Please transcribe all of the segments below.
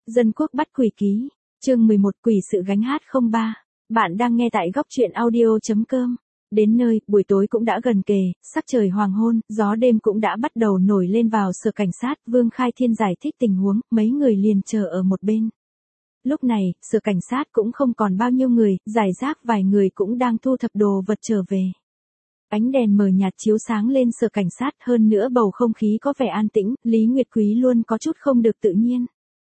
Dân quốc bắt quỷ ký. Chương 11 Quỷ sự gánh hát 03. Bạn đang nghe tại góc truyện audio.com. Đến nơi, buổi tối cũng đã gần kề, sắc trời hoàng hôn, gió đêm cũng đã bắt đầu nổi lên vào sở cảnh sát. Vương Khai Thiên giải thích tình huống, mấy người liền chờ ở một bên. Lúc này, sở cảnh sát cũng không còn bao nhiêu người, giải rác vài người cũng đang thu thập đồ vật trở về. Ánh đèn mờ nhạt chiếu sáng lên sở cảnh sát, hơn nữa bầu không khí có vẻ an tĩnh, Lý Nguyệt Quý luôn có chút không được tự nhiên.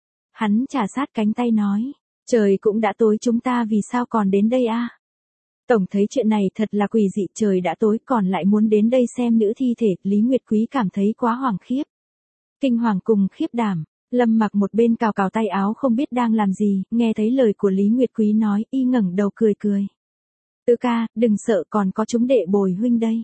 Hắn chà sát cánh tay nói, trời cũng đã tối, chúng ta vì sao còn đến đây a? Tổng thấy chuyện này thật là quỷ dị, trời đã tối còn lại muốn đến đây xem nữ thi thể. Lý Nguyệt Quý cảm thấy quá hoảng khiếp. Kinh hoàng cùng khiếp đảm. Lâm Mặc một bên cào cào tay áo không biết đang làm gì, nghe thấy lời của Lý Nguyệt Quý nói, y ngẩng đầu cười cười. Tứ ca, đừng sợ, còn có chúng đệ bồi huynh đây.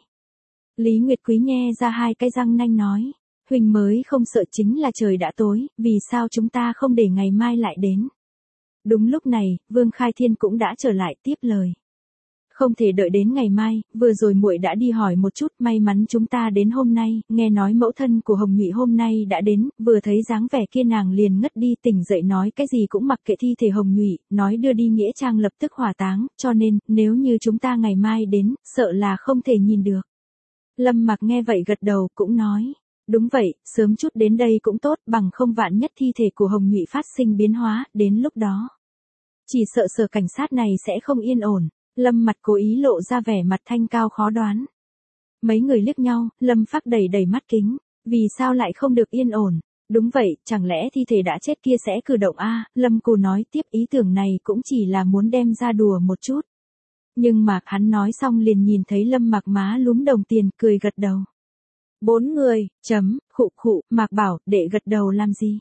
Lý Nguyệt Quý nhe ra hai cái răng nanh nói, huynh mới không sợ, chính là trời đã tối, vì sao chúng ta không để ngày mai lại đến. Đúng lúc này, Vương Khai Thiên cũng đã trở lại tiếp lời. Không thể đợi đến ngày mai, vừa rồi muội đã đi hỏi một chút, may mắn chúng ta đến hôm nay, nghe nói mẫu thân của Hồng Nhụy hôm nay đã đến, vừa thấy dáng vẻ kia nàng liền ngất đi, tỉnh dậy nói cái gì cũng mặc kệ thi thể Hồng Nhụy, nói đưa đi nghĩa trang lập tức hỏa táng, cho nên, nếu như chúng ta ngày mai đến, sợ là không thể nhìn được. Lâm Mặc nghe vậy gật đầu, cũng nói, đúng vậy, sớm chút đến đây cũng tốt, bằng không vạn nhất thi thể của Hồng Nhụy phát sinh biến hóa, đến lúc đó. Chỉ sợ sở cảnh sát này sẽ không yên ổn. Lâm Mặc cố ý lộ ra vẻ mặt thanh cao khó đoán. Mấy người liếc nhau, Lâm Phác đầy đầy mắt kính. Vì sao lại không được yên ổn? Đúng vậy, chẳng lẽ thi thể đã chết kia sẽ cử động a? Lâm Cù nói tiếp, ý tưởng này cũng chỉ là muốn đem ra đùa một chút. Nhưng mà hắn nói xong liền nhìn thấy Lâm Mặc má lúm đồng tiền, cười gật đầu. 4 người, khụ, Mạc bảo, đệ gật đầu làm gì?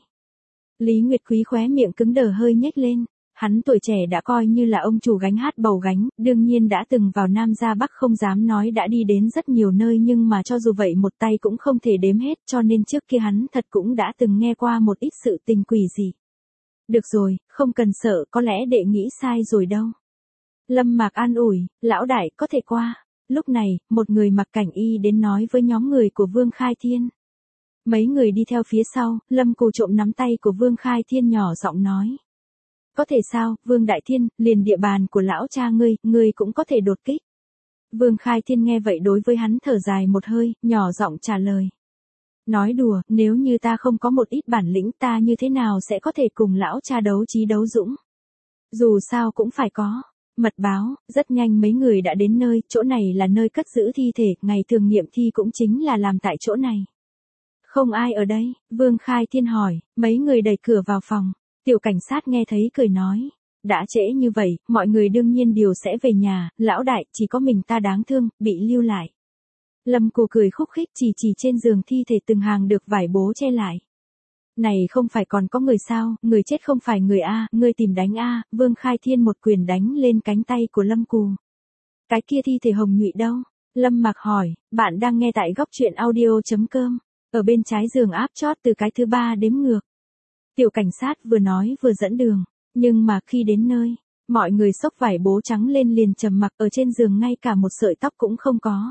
Lý Nguyệt Quý khóe miệng cứng đờ hơi nhếch lên. Hắn tuổi trẻ đã coi như là ông chủ gánh hát bầu gánh, đương nhiên đã từng vào Nam ra Bắc, không dám nói đã đi đến rất nhiều nơi, nhưng mà cho dù vậy một tay cũng không thể đếm hết, cho nên trước kia hắn thật cũng đã từng nghe qua một ít sự tình quỷ gì. Được rồi, không cần sợ, có lẽ đệ nghĩ sai rồi đâu. Lâm Mạc an ủi, lão đại có thể qua. Lúc này, một người mặc cảnh y đến nói với nhóm người của Vương Khai Thiên. Mấy người đi theo phía sau, Lâm Cù trộm nắm tay của Vương Khai Thiên nhỏ giọng nói. Có thể sao, Vương Đại Thiên, liền địa bàn của lão cha ngươi cũng có thể đột kích. Vương Khai Thiên nghe vậy đối với hắn thở dài một hơi, nhỏ giọng trả lời. Nói đùa, nếu như ta không có một ít bản lĩnh, ta như thế nào sẽ có thể cùng lão cha đấu trí đấu dũng. Dù sao cũng phải có. Mật báo, rất nhanh mấy người đã đến nơi, chỗ này là nơi cất giữ thi thể, ngày thường nghiệm thi cũng chính là làm tại chỗ này. Không ai ở đây, Vương Khai Thiên hỏi, mấy người đẩy cửa vào phòng. Tiểu cảnh sát nghe thấy cười nói, đã trễ như vậy, mọi người đương nhiên đều sẽ về nhà, lão đại, chỉ có mình ta đáng thương, bị lưu lại. Lâm Cù cười khúc khích chỉ trên giường thi thể từng hàng được vải bố che lại. Này không phải còn có người sao, người chết không phải người a, ngươi tìm đánh a. Vương Khai Thiên một quyền đánh lên cánh tay của Lâm Cù. Cái kia thi thể Hồng Nhụy đâu? Lâm Mặc hỏi, bạn đang nghe tại góc truyện audio.com, ở bên trái giường áp chót từ cái thứ 3 đếm ngược. Tiểu cảnh sát vừa nói vừa dẫn đường, nhưng mà khi đến nơi, mọi người xốc vải bố trắng lên liền trầm mặc, ở trên giường ngay cả một sợi tóc cũng không có.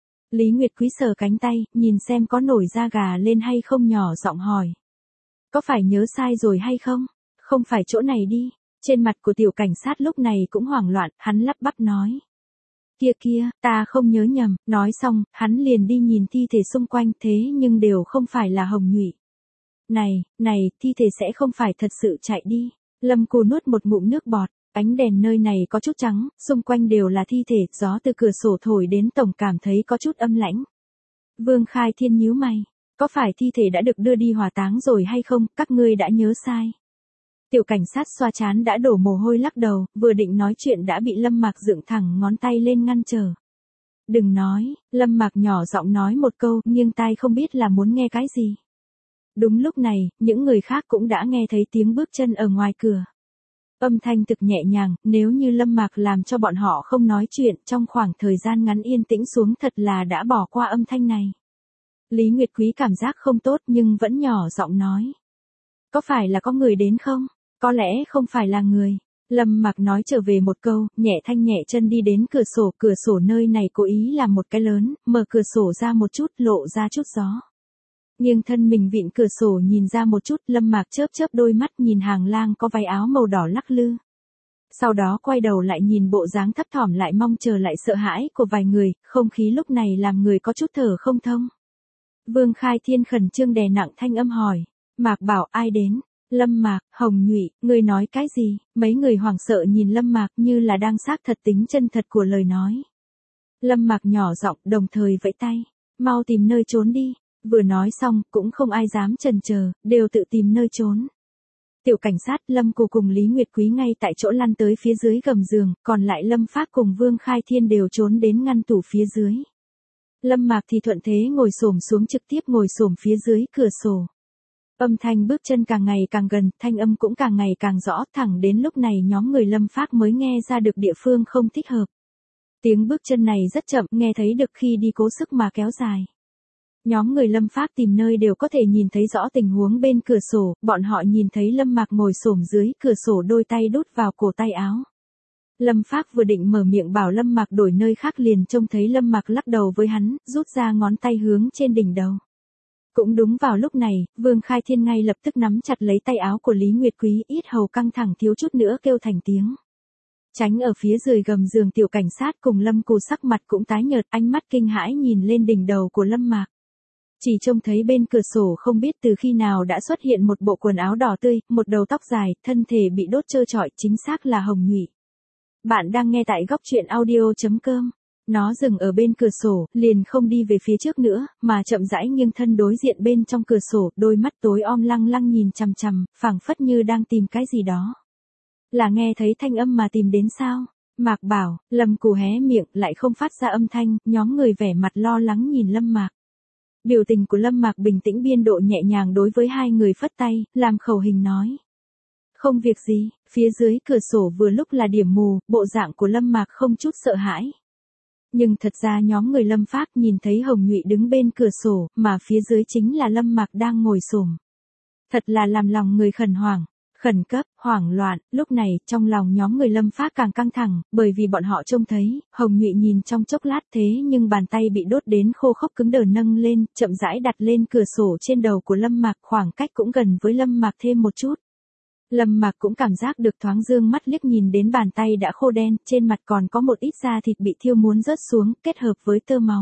Lý Nguyệt Quý sờ cánh tay, nhìn xem có nổi da gà lên hay không, nhỏ giọng hỏi. Có phải nhớ sai rồi hay không? Không phải chỗ này đi. Trên mặt của tiểu cảnh sát lúc này cũng hoảng loạn, hắn lắp bắp nói. Kia, ta không nhớ nhầm, nói xong, hắn liền đi nhìn thi thể xung quanh, thế nhưng đều không phải là Hồng Nhụy. Này, thi thể sẽ không phải thật sự chạy đi. Lâm Cù nuốt một ngụm nước bọt, ánh đèn nơi này có chút trắng, xung quanh đều là thi thể, gió từ cửa sổ thổi đến tổng cảm thấy có chút âm lãnh. Vương Khai Thiên nhíu mày, có phải thi thể đã được đưa đi hỏa táng rồi hay không, các ngươi đã nhớ sai. Tiểu cảnh sát xoa trán đã đổ mồ hôi lắc đầu, vừa định nói chuyện đã bị Lâm Mạc dựng thẳng ngón tay lên ngăn trở. Đừng nói, Lâm Mạc nhỏ giọng nói một câu, nghiêng tai không biết là muốn nghe cái gì. Đúng lúc này, những người khác cũng đã nghe thấy tiếng bước chân ở ngoài cửa. Âm thanh thực nhẹ nhàng, nếu như Lâm Mạc làm cho bọn họ không nói chuyện, trong khoảng thời gian ngắn yên tĩnh xuống thật là đã bỏ qua âm thanh này. Lý Nguyệt Quý cảm giác không tốt nhưng vẫn nhỏ giọng nói. Có phải là có người đến không? Có lẽ không phải là người. Lâm Mạc nói trở về một câu, nhẹ thanh nhẹ chân đi đến cửa sổ nơi này cố ý làm một cái lớn, mở cửa sổ ra một chút, lộ ra chút gió. nghiêng thân mình vịn cửa sổ nhìn ra một chút, Lâm Mạc chớp chớp đôi mắt nhìn hàng lang có váy áo màu đỏ lắc lư. Sau đó quay đầu lại nhìn bộ dáng thấp thỏm lại mong chờ lại sợ hãi của vài người, không khí lúc này làm người có chút thở không thông. Vương Khai Thiên khẩn trương đè nặng thanh âm hỏi, Mạc Bảo ai đến? Lâm Mạc, Hồng Nhụy, ngươi nói cái gì? Mấy người hoảng sợ nhìn Lâm Mạc như là đang xác thật tính chân thật của lời nói. Lâm Mạc nhỏ giọng đồng thời vẫy tay, mau tìm nơi trốn đi. Vừa nói xong, cũng không ai dám chần chờ, đều tự tìm nơi trốn. Tiểu cảnh sát Lâm Cù cùng Lý Nguyệt Quý ngay tại chỗ lăn tới phía dưới gầm giường, còn lại Lâm Phác cùng Vương Khai Thiên đều trốn đến ngăn tủ phía dưới. Lâm Mạc thì thuận thế ngồi xổm xuống trực tiếp ngồi xổm phía dưới cửa sổ. Âm thanh bước chân càng ngày càng gần, thanh âm cũng càng ngày càng rõ, thẳng đến lúc này nhóm người Lâm Phác mới nghe ra được địa phương không thích hợp. Tiếng bước chân này rất chậm, nghe thấy được khi đi cố sức mà kéo dài. Nhóm người Lâm Phác tìm nơi đều có thể nhìn thấy rõ tình huống bên cửa sổ, bọn họ nhìn thấy Lâm Mạc ngồi xổm dưới cửa sổ đôi tay đút vào cổ tay áo. Lâm Phác vừa định mở miệng bảo Lâm Mạc đổi nơi khác liền trông thấy Lâm Mạc lắc đầu với hắn, rút ra ngón tay hướng trên đỉnh đầu. Cũng đúng vào lúc này, Vương Khai Thiên ngay lập tức nắm chặt lấy tay áo của Lý Nguyệt Quý, yết hầu căng thẳng thiếu chút nữa kêu thành tiếng. Tránh ở phía dưới gầm giường tiểu cảnh sát cùng Lâm Cù sắc mặt cũng tái nhợt, ánh mắt kinh hãi nhìn lên đỉnh đầu của Lâm Mạc. Chỉ trông thấy bên cửa sổ không biết từ khi nào đã xuất hiện một bộ quần áo đỏ tươi, một đầu tóc dài, thân thể bị đốt trơ trọi, chính xác là Hồng Nhụy. Bạn đang nghe tại góc truyện audio.com. Nó dừng ở bên cửa sổ, liền không đi về phía trước nữa, mà chậm rãi nghiêng thân đối diện bên trong cửa sổ, đôi mắt tối om lăng lăng nhìn chằm chằm, phảng phất như đang tìm cái gì đó. Là nghe thấy thanh âm mà tìm đến sao? Mạc Bảo, Lâm Cù hé miệng lại không phát ra âm thanh, nhóm người vẻ mặt lo lắng nhìn Lâm Mạc. Biểu tình của Lâm Mạc bình tĩnh biên độ nhẹ nhàng đối với hai người phất tay, làm khẩu hình nói. Không việc gì, phía dưới cửa sổ vừa lúc là điểm mù, bộ dạng của Lâm Mạc không chút sợ hãi. Nhưng thật ra nhóm người Lâm Phác nhìn thấy Hồng Nhụy đứng bên cửa sổ, mà phía dưới chính là Lâm Mạc đang ngồi xổm. Thật là làm lòng người khẩn cấp, hoảng loạn, lúc này, trong lòng nhóm người Lâm Phác càng căng thẳng, bởi vì bọn họ trông thấy, Hồng Nhụy nhìn trong chốc lát thế nhưng bàn tay bị đốt đến khô khốc cứng đờ nâng lên, chậm rãi đặt lên cửa sổ trên đầu của Lâm Mạc, khoảng cách cũng gần với Lâm Mạc thêm một chút. Lâm Mạc cũng cảm giác được thoáng dương mắt liếc nhìn đến bàn tay đã khô đen, trên mặt còn có một ít da thịt bị thiêu muốn rớt xuống, kết hợp với tơ máu.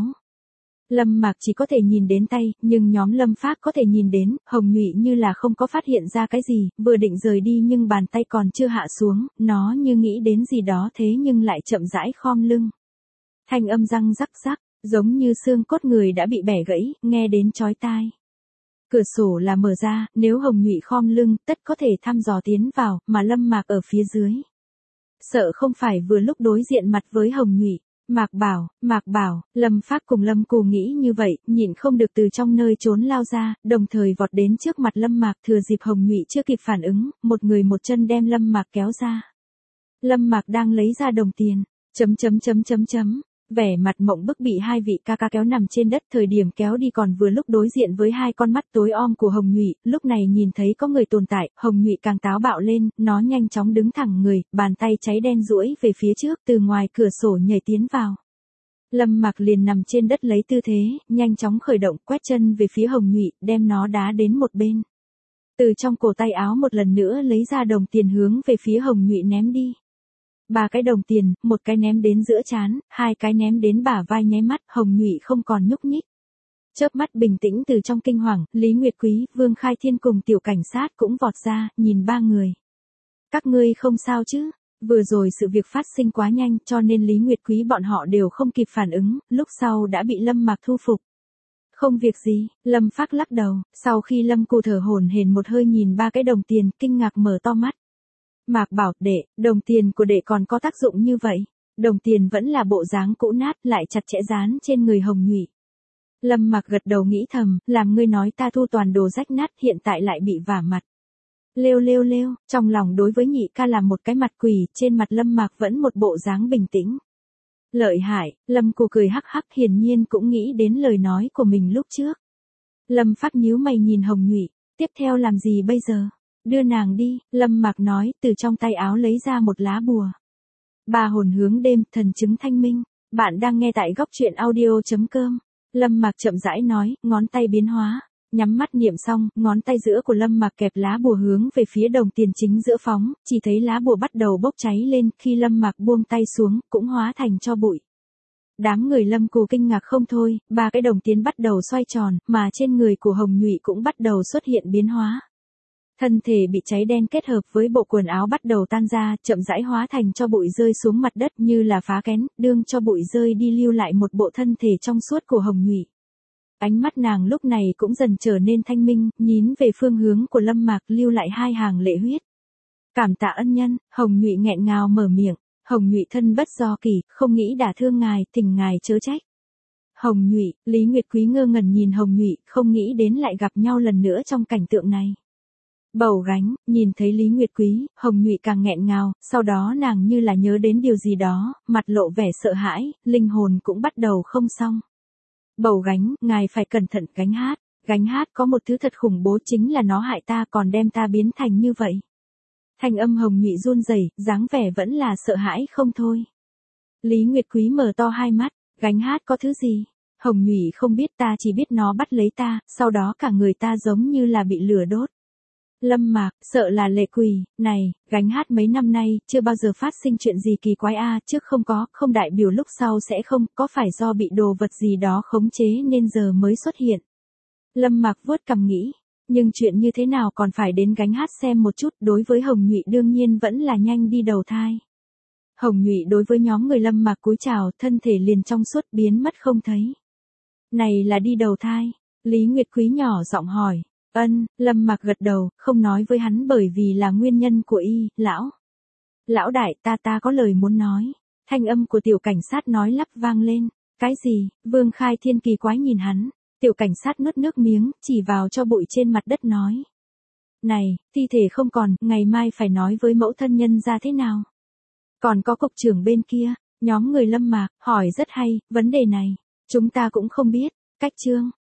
Lâm Mạc chỉ có thể nhìn đến tay, nhưng nhóm Lâm Phác có thể nhìn đến, Hồng Nhụy như là không có phát hiện ra cái gì, vừa định rời đi nhưng bàn tay còn chưa hạ xuống, nó như nghĩ đến gì đó thế nhưng lại chậm rãi khom lưng. Thanh âm răng rắc rắc, giống như xương cốt người đã bị bẻ gãy, nghe đến chói tai. Cửa sổ là mở ra, nếu Hồng Nhụy khom lưng, tất có thể thăm dò tiến vào, mà Lâm Mạc ở phía dưới. Sợ không phải vừa lúc đối diện mặt với Hồng Nhụy. Mạc Bảo, Lâm Phác cùng Lâm Cù nghĩ như vậy, nhịn không được từ trong nơi trốn lao ra, đồng thời vọt đến trước mặt Lâm Mạc, thừa dịp Hồng Nhụy chưa kịp phản ứng, một người một chân đem Lâm Mạc kéo ra. Lâm Mạc đang lấy ra đồng tiền, vẻ mặt mộng bức bị hai vị ca ca kéo nằm trên đất, thời điểm kéo đi còn vừa lúc đối diện với hai con mắt tối om của Hồng Nhụy, lúc này nhìn thấy có người tồn tại, Hồng Nhụy càng táo bạo lên, nó nhanh chóng đứng thẳng người, bàn tay cháy đen duỗi về phía trước, từ ngoài cửa sổ nhảy tiến vào. Lâm Mạc liền nằm trên đất lấy tư thế, nhanh chóng khởi động, quét chân về phía Hồng Nhụy, đem nó đá đến một bên. Từ trong cổ tay áo một lần nữa lấy ra đồng tiền hướng về phía Hồng Nhụy ném đi. 3 cái đồng tiền, một cái ném đến giữa trán, 2 cái ném đến bả vai nháy mắt, Hồng Nhụy không còn nhúc nhích. Chớp mắt bình tĩnh từ trong kinh hoàng, Lý Nguyệt Quý, Vương Khai Thiên cùng tiểu cảnh sát cũng vọt ra, nhìn ba người. Các ngươi không sao chứ? Vừa rồi sự việc phát sinh quá nhanh cho nên Lý Nguyệt Quý bọn họ đều không kịp phản ứng, lúc sau đã bị Lâm Mạc thu phục. Không việc gì, Lâm Phác lắc đầu, sau khi Lâm Cù thở hổn hển một hơi nhìn 3 cái đồng tiền, kinh ngạc mở to mắt. Mạc Bảo, đệ, đồng tiền của đệ còn có tác dụng như vậy. Đồng tiền vẫn là bộ dáng cũ nát lại chặt chẽ dán trên người Hồng Nhụy. Lâm Mạc gật đầu nghĩ thầm, làm ngươi nói ta thu toàn đồ rách nát hiện tại lại bị vả mặt. Lêu, trong lòng đối với nhị ca làm một cái mặt quỷ, trên mặt Lâm Mạc vẫn một bộ dáng bình tĩnh. Lợi hại, Lâm Cù cười hắc hắc hiển nhiên cũng nghĩ đến lời nói của mình lúc trước. Lâm Phác nhíu mày nhìn Hồng Nhụy, tiếp theo làm gì bây giờ? Đưa nàng đi, Lâm Mạc nói, từ trong tay áo lấy ra một lá bùa. Ba hồn hướng đêm, thần chứng thanh minh. Bạn đang nghe tại góc truyện audio.com. Lâm Mạc chậm rãi nói, ngón tay biến hóa. Nhắm mắt niệm xong, ngón tay giữa của Lâm Mạc kẹp lá bùa hướng về phía đồng tiền chính giữa phóng, chỉ thấy lá bùa bắt đầu bốc cháy lên, khi Lâm Mạc buông tay xuống, cũng hóa thành tro bụi. Đám người Lâm Cù kinh ngạc không thôi, ba cái đồng tiền bắt đầu xoay tròn, mà trên người của Hồng Nhụy cũng bắt đầu xuất hiện biến hóa. Thân thể bị cháy đen kết hợp với bộ quần áo bắt đầu tan ra, chậm rãi hóa thành cho bụi rơi xuống mặt đất như là phá kén, đương cho bụi rơi đi lưu lại một bộ thân thể trong suốt của Hồng Nhụy. Ánh mắt nàng lúc này cũng dần trở nên thanh minh, nhìn về phương hướng của Lâm Mạc lưu lại hai hàng lệ huyết. Cảm tạ ân nhân, Hồng Nhụy nghẹn ngào mở miệng, Hồng Nhụy thân bất do kỳ, không nghĩ đả thương ngài, tình ngài chớ trách. Hồng Nhụy, Lý Nguyệt Quý ngơ ngẩn nhìn Hồng Nhụy, không nghĩ đến lại gặp nhau lần nữa trong cảnh tượng này. Bầu gánh, nhìn thấy Lý Nguyệt Quý, Hồng Nhụy càng nghẹn ngào, sau đó nàng như là nhớ đến điều gì đó, mặt lộ vẻ sợ hãi, linh hồn cũng bắt đầu không xong. Bầu gánh, ngài phải cẩn thận gánh hát có một thứ thật khủng bố chính là nó hại ta còn đem ta biến thành như vậy. Thanh âm Hồng Nhụy run rẩy, dáng vẻ vẫn là sợ hãi không thôi. Lý Nguyệt Quý mở to hai mắt, gánh hát có thứ gì? Hồng Nhụy không biết, ta chỉ biết nó bắt lấy ta, sau đó cả người ta giống như là bị lửa đốt. Lâm Mạc, sợ là lệ quỷ, này, gánh hát mấy năm nay, chưa bao giờ phát sinh chuyện gì kỳ quái trước không có, không đại biểu lúc sau sẽ không, có phải do bị đồ vật gì đó khống chế nên giờ mới xuất hiện. Lâm Mạc vuốt cằm nghĩ, nhưng chuyện như thế nào còn phải đến gánh hát xem một chút, đối với Hồng Nhụy đương nhiên vẫn là nhanh đi đầu thai. Hồng Nhụy đối với nhóm người Lâm Mạc cúi chào, thân thể liền trong suốt biến mất không thấy. Này là đi đầu thai, Lý Nguyệt Quý nhỏ giọng hỏi. Lâm Mạc gật đầu, không nói với hắn bởi vì là nguyên nhân của y, Lão đại, ta có lời muốn nói. Thanh âm của tiểu cảnh sát nói lắp vang lên. Cái gì? Vương Khai Thiên kỳ quái nhìn hắn. Tiểu cảnh sát nuốt nước miếng, chỉ vào cho bụi trên mặt đất nói. Này, thi thể không còn, ngày mai phải nói với mẫu thân nhân ra thế nào? Còn có cục trưởng bên kia, nhóm người Lâm Mạc, hỏi rất hay, vấn đề này. Chúng ta cũng không biết. Cách chương.